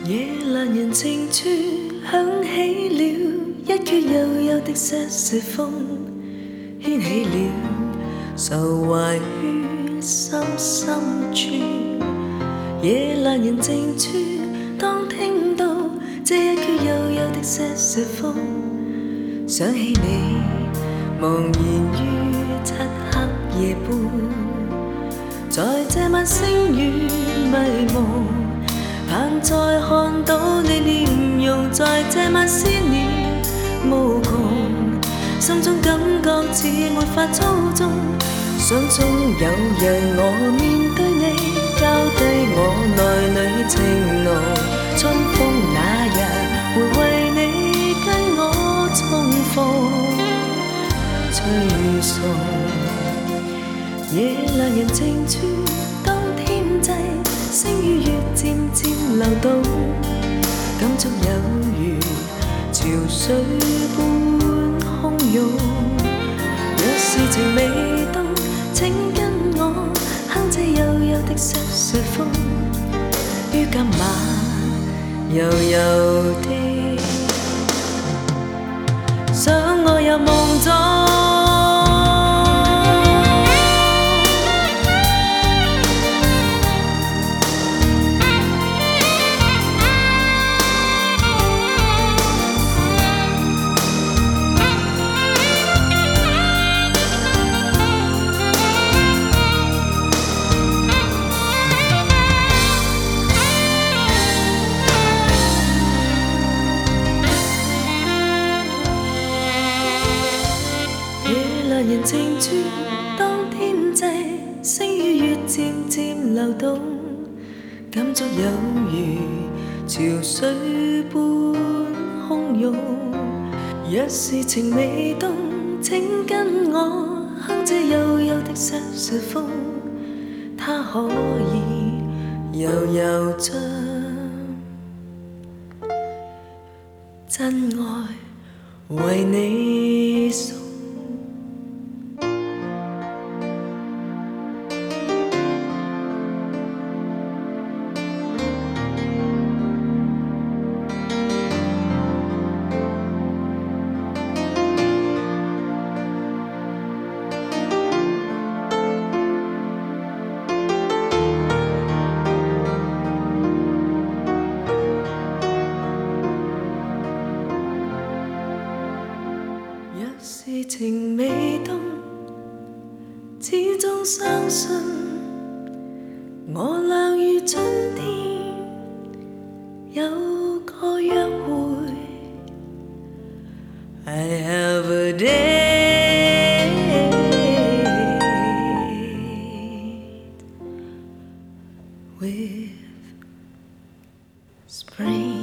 夜阑人靜處響起了一闕悠悠的些許風，牽起了愁懷於心深處。夜闌人靜處，當聽到這一闕悠悠的些許風，想起你茫然於漆黑夜半，在這晚星雨迷蒙，盼再看到你臉容，在這晚思念無窮，心中感覺似沒法操縱，想中有日我面對你，交低我內裏情濃，春風那日會為你跟我重逢吹送。夜闌人靜處，當天際星與月漸漸流動，感觸有如潮水般洶湧。若是情未凍，請跟我哼這悠悠的些許風，於今晚悠悠的想我入夢中。人靜處，當天際星與月漸漸流動，感觸有如潮水般洶湧。若是情未凍，請跟我哼這悠悠的些許風，它可以悠悠將真愛為你送。若是情未凍，始終相信我倆如春天有個約會。I have a date with spring.